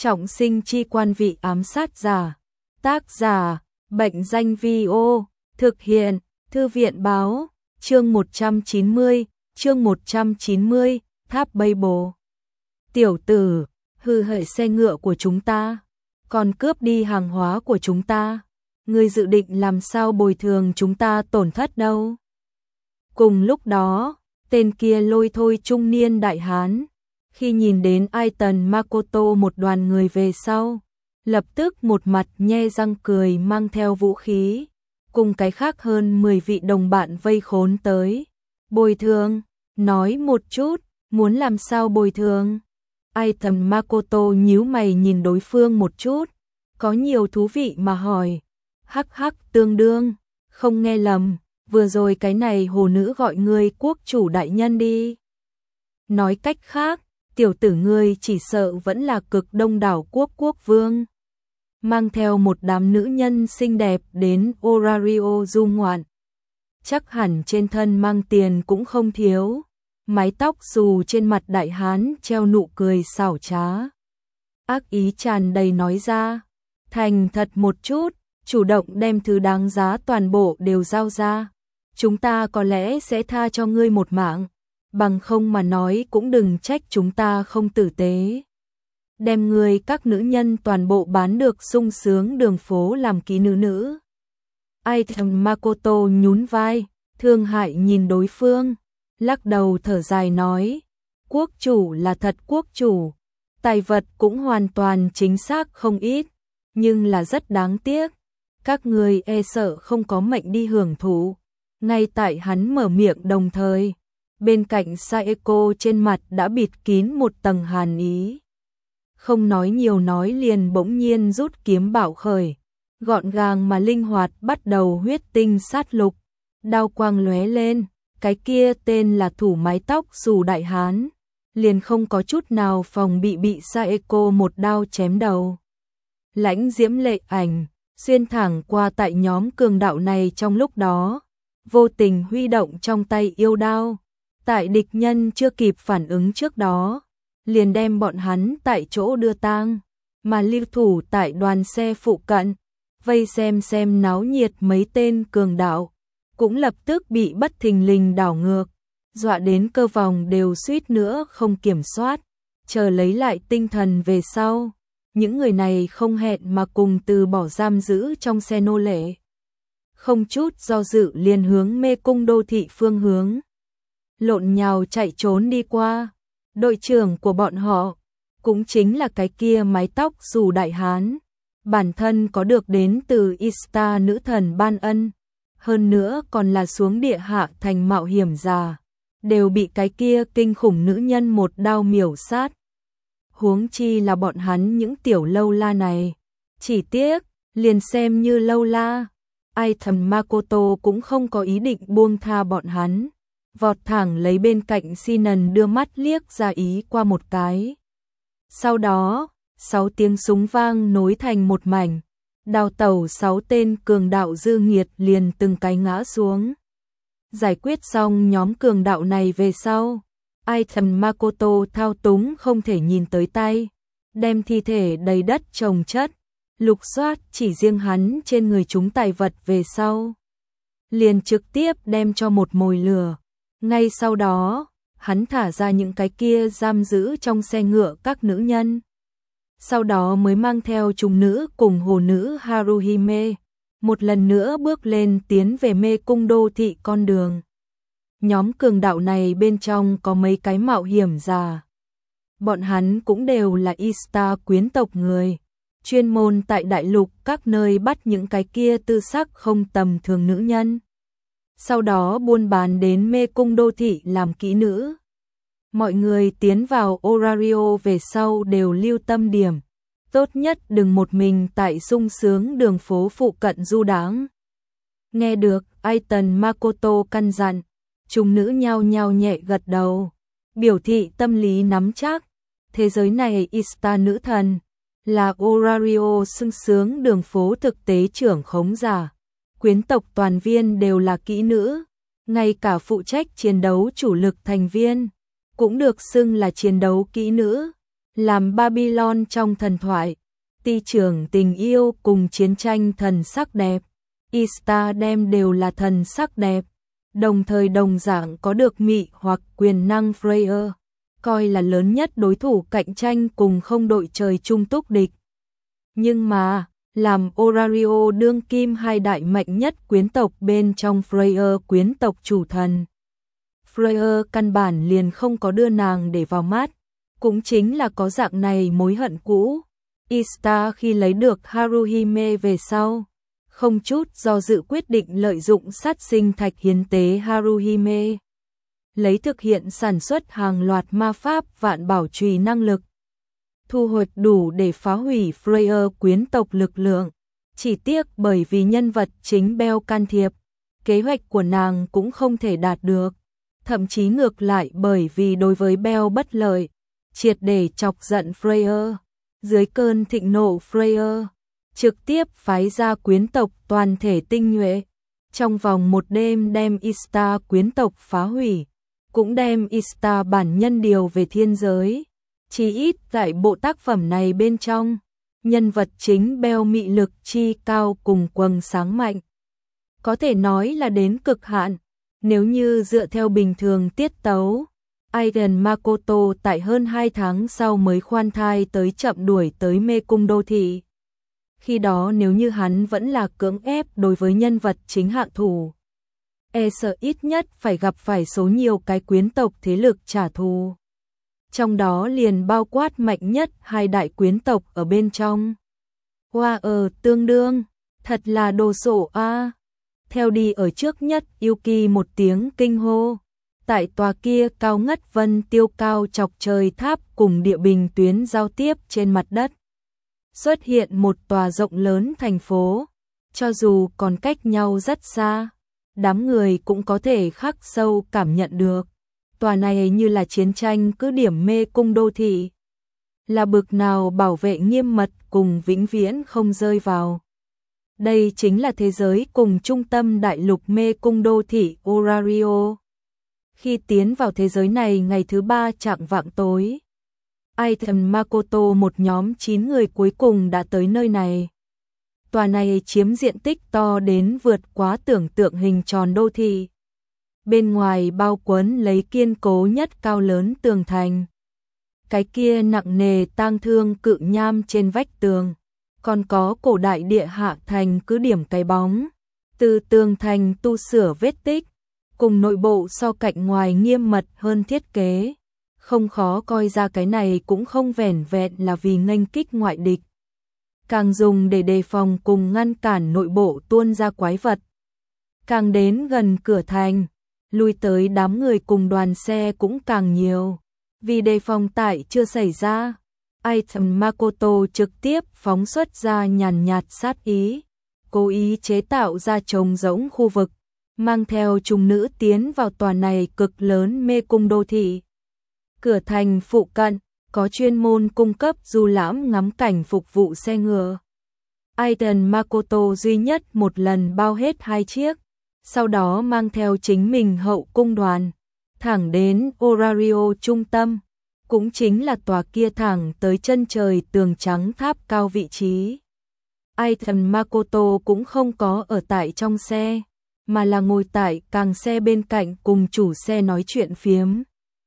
Trọng sinh chi quan vị ám sát giả. Tác giả, Bệnh danh Vi-ô. Thực hiện, Thư viện báo. Chương 190, Tháp Babel. Tiểu tử, hư hại xe ngựa của chúng ta, còn cướp đi hàng hóa của chúng ta. Ngươi dự định làm sao bồi thường chúng ta tổn thất đâu? Cùng lúc đó, tên kia lôi thôi trung niên đại hán, khi nhìn đến Aiton Makoto một đoàn người về sau, lập tức một mặt nhe răng cười mang theo vũ khí, cùng cái khác hơn 10 vị đồng bạn vây khốn tới. Bồi thường, nói một chút, muốn làm sao bồi thường? Aiton Makoto nhíu mày nhìn đối phương một chút, có nhiều thú vị mà hỏi. Hắc hắc, tương đương, không nghe lầm, vừa rồi cái này hồ nữ gọi ngươi quốc chủ đại nhân đi. Nói cách khác, tiểu tử ngươi chỉ sợ vẫn là cực đông đảo quốc vương, mang theo một đám nữ nhân xinh đẹp đến Orario du ngoạn. Chắc hẳn trên thân mang tiền cũng không thiếu, mái tóc xù trên mặt đại hán treo nụ cười xảo trá. Ác ý tràn đầy nói ra, thành thật một chút, chủ động đem thứ đáng giá toàn bộ đều giao ra, chúng ta có lẽ sẽ tha cho ngươi một mạng, bằng không mà nói cũng đừng trách chúng ta không tử tế. Đem ngươi các nữ nhân toàn bộ bán được sung sướng đường phố làm ký nữ. Aiton Makoto nhún vai, thương hại nhìn đối phương, lắc đầu thở dài nói, quốc chủ là thật quốc chủ, tài vật cũng hoàn toàn chính xác không ít, nhưng là rất đáng tiếc. Các người e sợ không có mệnh đi hưởng thụ. Ngay tại hắn mở miệng đồng thời, bên cạnh Saeko trên mặt đã bịt kín một tầng hàn ý. Không nói nhiều nói liền bỗng nhiên rút kiếm bảo khởi, gọn gàng mà linh hoạt bắt đầu huyết tinh sát lục, đao quang lóe lên, cái kia tên là thủ mái tóc xù đại hán, liền không có chút nào phòng bị Saeko một đao chém đầu. Lãnh diễm lệ ảnh xuyên thẳng qua tại nhóm cường đạo này trong lúc đó, vô tình huy động trong tay yêu đao, tại địch nhân chưa kịp phản ứng trước đó, liền đem bọn hắn tại chỗ đưa tang, mà lưu thủ tại đoàn xe phụ cận, vây xem náo nhiệt mấy tên cường đạo, cũng lập tức bị bất thình lình đảo ngược, dọa đến cơ vòng đều suýt nữa không kiểm soát, chờ lấy lại tinh thần về sau. Những người này không hẹn mà cùng từ bỏ giam giữ trong xe nô lệ. Không chút do dự liền hướng mê cung đô thị phương hướng. Lộn nhào chạy trốn đi qua. Đội trưởng của bọn họ, cũng chính là cái kia mái tóc xù đại hán. Bản thân có được đến từ Ista nữ thần ban ân. Hơn nữa còn là xuống địa hạ thành mạo hiểm già. Đều bị cái kia kinh khủng nữ nhân một đao miểu sát. Huống chi là bọn hắn những tiểu lâu la này. Chỉ tiếc, liền xem như lâu la, Aiton Makoto cũng không có ý định buông tha bọn hắn. Vọt thẳng lấy bên cạnh Sinan đưa mắt liếc ra ý qua một cái. Sau đó, 6 tiếng súng vang nối thành một mảnh. Đào tẩu 6 tên cường đạo dư nghiệt liền từng cái ngã xuống. Giải quyết xong nhóm cường đạo này về sau, Aiton Makoto thao túng không thể nhìn tới tay, đem thi thể đầy đất chồng chất, lục soát chỉ riêng hắn trên người chúng tài vật về sau. Liền trực tiếp đem cho một mồi lửa. Ngay sau đó, hắn thả ra những cái kia giam giữ trong xe ngựa các nữ nhân. Sau đó mới mang theo trùng nữ cùng hồ nữ Haruhime, một lần nữa bước lên tiến về mê cung đô thị con đường. Nhóm cường đạo này bên trong có mấy cái mạo hiểm già. Bọn hắn cũng đều là Ista quyến tộc người, chuyên môn tại đại lục các nơi bắt những cái kia tư sắc không tầm thường nữ nhân. Sau đó buôn bán đến mê cung đô thị làm kỹ nữ. Mọi người tiến vào Orario về sau đều lưu tâm điểm. Tốt nhất đừng một mình tại sung sướng đường phố phụ cận du đãng. Nghe được, Aiton Makoto căn dặn. Chúng nữ nhao nhao nhẹ gật đầu, biểu thị tâm lý nắm chắc. Thế giới này Ista nữ thần, là Orario sung sướng đường phố thực tế trưởng khống giả. Quyến tộc toàn viên đều là kỹ nữ, ngay cả phụ trách chiến đấu chủ lực thành viên, cũng được xưng là chiến đấu kỹ nữ. làm Babylon trong thần thoại, ti trưởng tình yêu cùng chiến tranh thần sắc đẹp. Ishtar đem đều là thần sắc đẹp, đồng thời đồng dạng có được mị hoặc quyền năng Freyr, coi là lớn nhất đối thủ cạnh tranh cùng không đội trời chung túc địch. Nhưng mà, làm Orario đương kim hai đại mạnh nhất quyến tộc bên trong Freyr quyến tộc chủ thần. Freyr căn bản liền không có đưa nàng để vào mắt, cũng chính là có dạng này mối hận cũ. Ishtar khi lấy được Haruhime về sau, không chút do dự quyết định lợi dụng sát sinh thạch hiến tế Haruhime, lấy thực hiện sản xuất hàng loạt ma pháp vạn bảo trùy năng lực, thu hoạch đủ để phá hủy Freyr quyến tộc lực lượng. Chỉ tiếc bởi vì nhân vật chính Bell can thiệp, kế hoạch của nàng cũng không thể đạt được, thậm chí ngược lại bởi vì đối với Bell bất lợi, triệt để chọc giận Freyr. Dưới cơn thịnh nộ Freyr trực tiếp phái ra quyến tộc toàn thể tinh nhuệ, trong vòng một đêm đem Ishtar quyến tộc phá hủy, cũng đem Ishtar bản nhân điều về thiên giới. Chỉ ít tại bộ tác phẩm này bên trong, nhân vật chính Bell mị lực chi cao cùng quầng sáng mạnh, có thể nói là đến cực hạn. Nếu như dựa theo bình thường tiết tấu, Aidan Makoto tại hơn 2 tháng sau mới khoan thai tới chậm đuổi tới mê cung đô thị. Khi đó nếu như hắn vẫn là cưỡng ép đối với nhân vật chính hạ thủ, e sợ ít nhất phải gặp phải số nhiều cái quyến tộc thế lực trả thù. Trong đó liền bao quát mạnh nhất hai đại quyến tộc ở bên trong. Wow, tương đương, thật là đồ sộ a. Theo đi ở trước nhất Yuki một tiếng kinh hô. Tại tòa kia cao ngất vân tiêu cao chọc trời tháp cùng địa bình tuyến giao tiếp trên mặt đất, xuất hiện một tòa rộng lớn thành phố. Cho dù còn cách nhau rất xa, đám người cũng có thể khắc sâu cảm nhận được. Tòa này như là chiến tranh cứ điểm mê cung đô thị, là bực nào bảo vệ nghiêm mật cùng vĩnh viễn không rơi vào. Đây chính là thế giới cùng trung tâm đại lục mê cung đô thị Orario. Khi tiến vào thế giới này ngày thứ 3 chạng vạng tối, Aidan Makoto một nhóm 9 người cuối cùng đã tới nơi này. Tòa này chiếm diện tích to đến vượt quá tưởng tượng hình tròn đô thị. Bên ngoài bao quấn lấy kiên cố nhất cao lớn tường thành. Cái kia nặng nề tang thương cự nham trên vách tường, còn có cổ đại địa hạ thành cứ điểm cái bóng, từ tường thành tu sửa vết tích, cùng nội bộ so cạnh ngoài nghiêm mật hơn thiết kế. Không khó coi ra cái này cũng không vẻn vẹn là vì nghênh kích ngoại địch, càng dùng để đề phòng cùng ngăn cản nội bộ tuôn ra quái vật. Càng đến gần cửa thành, lui tới đám người cùng đoàn xe cũng càng nhiều, vì đề phòng tại chưa xảy ra. Aidan Makoto trực tiếp phóng xuất ra nhàn nhạt sát ý, cố ý chế tạo ra trống rỗng khu vực, mang theo trùng nữ tiến vào tòa này cực lớn mê cung đô thị. Cửa thành phụ cận có chuyên môn cung cấp du lãm ngắm cảnh phục vụ xe ngựa. Aidan Makoto duy nhất một lần bao hết 2 chiếc, sau đó mang theo chính mình hậu cung đoàn, thẳng đến Orario trung tâm, cũng chính là tòa kia thẳng tới chân trời tường trắng tháp cao vị trí. Aidan Makoto cũng không có ở tại trong xe, mà là ngồi tại càng xe bên cạnh cùng chủ xe nói chuyện phiếm,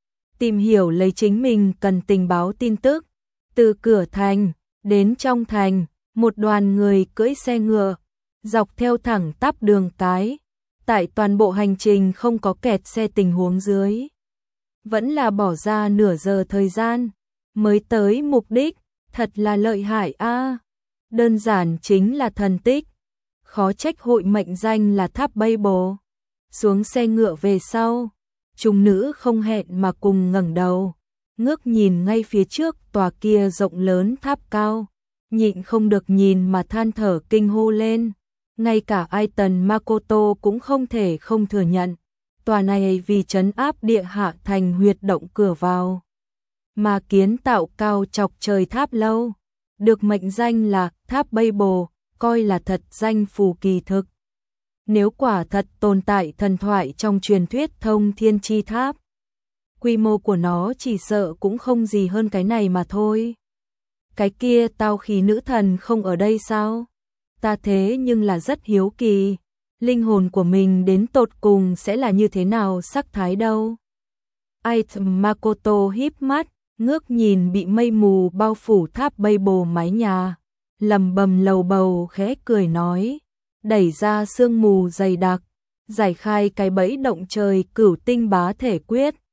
tìm hiểu lấy chính mình cần tình báo tin tức. Từ cửa thành đến trong thành, một đoàn người cưỡi xe ngựa, dọc theo thẳng tắp đường cái, tại toàn bộ hành trình không có kẹt xe tình huống dưới. Vẫn là bỏ ra nửa giờ thời gian, mới tới mục đích, thật là lợi hại a. Đơn giản chính là thần tích, khó trách hội mệnh danh là tháp Babel. Xuống xe ngựa về sau, chúng nữ không hẹn mà cùng ngẩng đầu, ngước nhìn ngay phía trước tòa kia rộng lớn tháp cao, nhịn không được nhìn mà than thở kinh hô lên. Ngay cả Aidan Makoto cũng không thể không thừa nhận, tòa này vì trấn áp địa hạ thành huyệt động cửa vào, mà kiến tạo cao chọc trời tháp lâu, được mệnh danh là tháp Babel, coi là thật danh phù kỳ thực. Nếu quả thật tồn tại thần thoại trong truyền thuyết thông thiên chi tháp, quy mô của nó chỉ sợ cũng không gì hơn cái này mà thôi. Cái kia tao khí nữ thần không ở đây sao? Ta thế nhưng là rất hiếu kỳ, linh hồn của mình đến tột cùng sẽ là như thế nào sắc thái đâu. Ait Makoto híp mắt, ngước nhìn bị mây mù bao phủ tháp bay bồ mái nhà, lầm bầm lầu bầu khẽ cười nói, đẩy ra sương mù dày đặc, giải khai cái bẫy động trời cửu tinh bá thể quyết,